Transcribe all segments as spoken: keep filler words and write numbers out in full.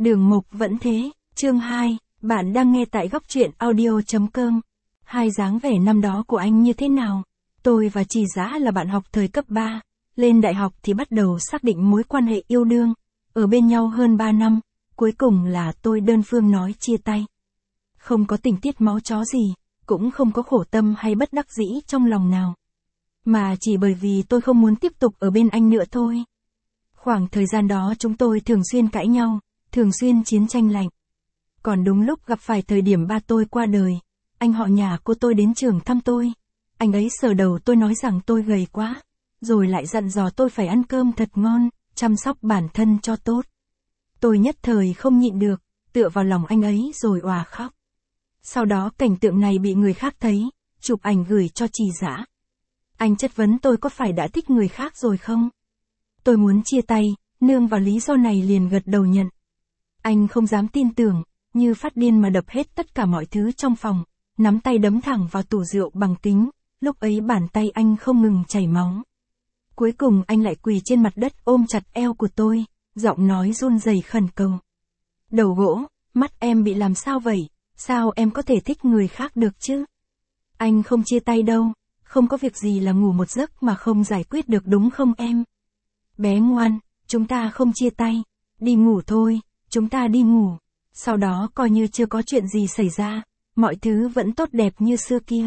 Đường mục vẫn thế, chương hai, bạn đang nghe tại góc truyện audio.com. Hai dáng vẻ năm đó của anh như thế nào? Tôi và Trì Dã là bạn học thời cấp ba, lên đại học thì bắt đầu xác định mối quan hệ yêu đương, ở bên nhau hơn ba năm, cuối cùng là tôi đơn phương nói chia tay. Không có tình tiết máu chó gì, cũng không có khổ tâm hay bất đắc dĩ trong lòng nào. Mà chỉ bởi vì tôi không muốn tiếp tục ở bên anh nữa thôi. Khoảng thời gian đó chúng tôi thường xuyên cãi nhau, thường xuyên chiến tranh lạnh. Còn đúng lúc gặp phải thời điểm ba tôi qua đời, anh họ nhà cô tôi đến trường thăm tôi. Anh ấy sờ đầu tôi nói rằng tôi gầy quá, rồi lại dặn dò tôi phải ăn cơm thật ngon, chăm sóc bản thân cho tốt. Tôi nhất thời không nhịn được, tựa vào lòng anh ấy rồi òa khóc. Sau đó cảnh tượng này bị người khác thấy, chụp ảnh gửi cho Trì Dã. Anh chất vấn tôi có phải đã thích người khác rồi không? Tôi muốn chia tay, nương vào lý do này liền gật đầu nhận. Anh không dám tin tưởng, như phát điên mà đập hết tất cả mọi thứ trong phòng, nắm tay đấm thẳng vào tủ rượu bằng kính, lúc ấy bàn tay anh không ngừng chảy máu. Cuối cùng anh lại quỳ trên mặt đất ôm chặt eo của tôi, giọng nói run rẩy khẩn cầu. Đầu gỗ, mắt em bị làm sao vậy, sao em có thể thích người khác được chứ? Anh không chia tay đâu, không có việc gì là ngủ một giấc mà không giải quyết được đúng không em? Bé ngoan, chúng ta không chia tay, đi ngủ thôi, chúng ta đi ngủ. Sau đó coi như chưa có chuyện gì xảy ra, mọi thứ vẫn tốt đẹp như xưa kia.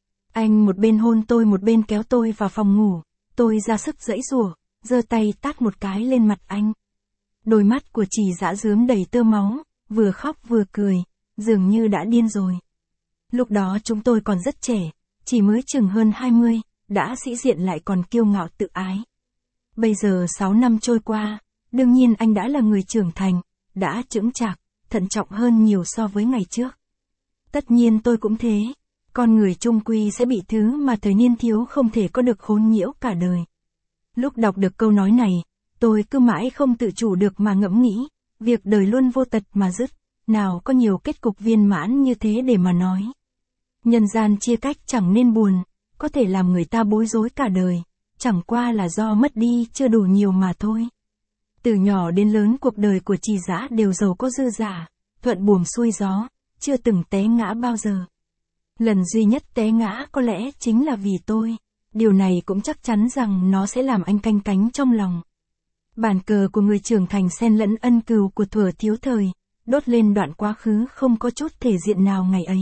Anh một bên hôn tôi một bên kéo tôi vào phòng ngủ, tôi ra sức giãy giụa, giơ tay tát một cái lên mặt anh. Đôi mắt của Trì Dã rướm đầy tơ máu, vừa khóc vừa cười, dường như đã điên rồi. Lúc đó chúng tôi còn rất trẻ, chỉ mới chừng hơn hai mươi, đã sĩ diện lại còn kiêu ngạo tự ái. Bây giờ sáu năm trôi qua, đương nhiên anh đã là người trưởng thành, đã chững chạc, thận trọng hơn nhiều so với ngày trước. Tất nhiên tôi cũng thế, con người chung quy sẽ bị thứ mà thời niên thiếu không thể có được khốn nhiễu cả đời. Lúc đọc được câu nói này, tôi cứ mãi không tự chủ được mà ngẫm nghĩ, việc đời luôn vô tật mà dứt, nào có nhiều kết cục viên mãn như thế để mà nói. Nhân gian chia cách chẳng nên buồn, có thể làm người ta bối rối cả đời, chẳng qua là do mất đi chưa đủ nhiều mà thôi. Từ nhỏ đến lớn cuộc đời của Trì Dã đều giàu có dư dả, thuận buồm xuôi gió, chưa từng té ngã bao giờ. Lần duy nhất té ngã có lẽ chính là vì tôi, điều này cũng chắc chắn rằng nó sẽ làm anh canh cánh trong lòng. Bàn cờ của người trưởng thành xen lẫn ân cừu của thuở thiếu thời, đốt lên đoạn quá khứ không có chút thể diện nào ngày ấy.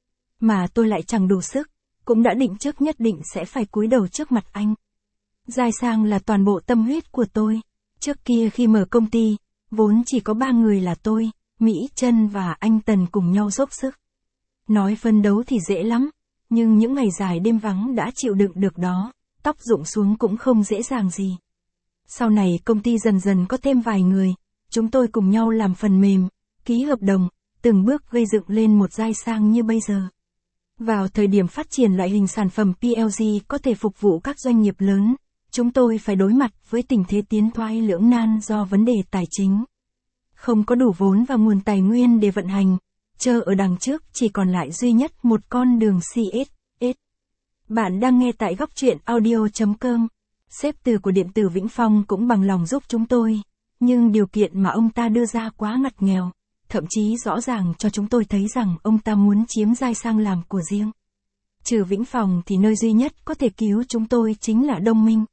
Mà tôi lại chẳng đủ sức, cũng đã định trước nhất định sẽ phải cúi đầu trước mặt anh. Giai Sang là toàn bộ tâm huyết của tôi. Trước kia khi mở công ty, vốn chỉ có ba người là tôi, Mỹ Trân và anh Tần cùng nhau dốc sức. Nói phân đấu thì dễ lắm, nhưng những ngày dài đêm vắng đã chịu đựng được đó, tóc rụng xuống cũng không dễ dàng gì. Sau này công ty dần dần có thêm vài người, chúng tôi cùng nhau làm phần mềm, ký hợp đồng, từng bước gây dựng lên một Giai Sang như bây giờ. Vào thời điểm phát triển loại hình sản phẩm pê lờ giê có thể phục vụ các doanh nghiệp lớn, chúng tôi phải đối mặt với tình thế tiến thoái lưỡng nan do vấn đề tài chính. Không có đủ vốn và nguồn tài nguyên để vận hành, chờ ở đằng trước chỉ còn lại duy nhất một con đường xê ét ét. Bạn đang nghe tại góc truyện audio.com. Sếp từ của điện tử Vĩnh Phong cũng bằng lòng giúp chúng tôi, nhưng điều kiện mà ông ta đưa ra quá ngặt nghèo, thậm chí rõ ràng cho chúng tôi thấy rằng ông ta muốn chiếm Giai Sang làm của riêng. Trừ Vĩnh Phong thì nơi duy nhất có thể cứu chúng tôi chính là Đông Minh.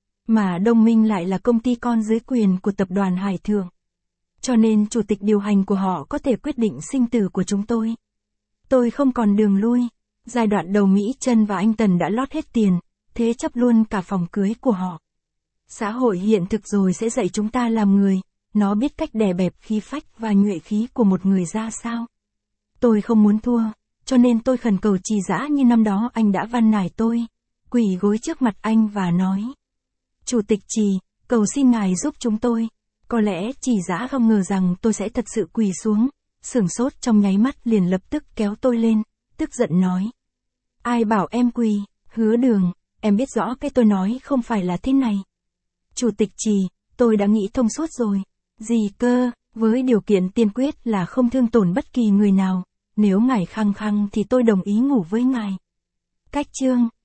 Mà Đông Minh lại là công ty con dưới quyền của tập đoàn Hải Thượng. Cho nên chủ tịch điều hành của họ có thể quyết định sinh tử của chúng tôi. Tôi không còn đường lui. Giai đoạn đầu Mỹ Trân và anh Tần đã lót hết tiền, thế chấp luôn cả phòng cưới của họ. Xã hội hiện thực rồi sẽ dạy chúng ta làm người, nó biết cách đè bẹp khí phách và nhuệ khí của một người ra sao. Tôi không muốn thua, cho nên tôi khẩn cầu Trì Dã như năm đó anh đã van nài tôi, quỳ gối trước mặt anh và nói. Chủ tịch Trì, cầu xin ngài giúp chúng tôi. Có lẽ Trì Dã không ngờ rằng tôi sẽ thật sự quỳ xuống, sửng sốt trong nháy mắt liền lập tức kéo tôi lên, tức giận nói. Ai bảo em quỳ, Hứa Đường, em biết rõ cái tôi nói không phải là thế này. Chủ tịch Trì, tôi đã nghĩ thông suốt rồi. Gì cơ, với điều kiện tiên quyết là không thương tổn bất kỳ người nào, nếu ngài khăng khăng thì tôi đồng ý ngủ với ngài. Cách chương.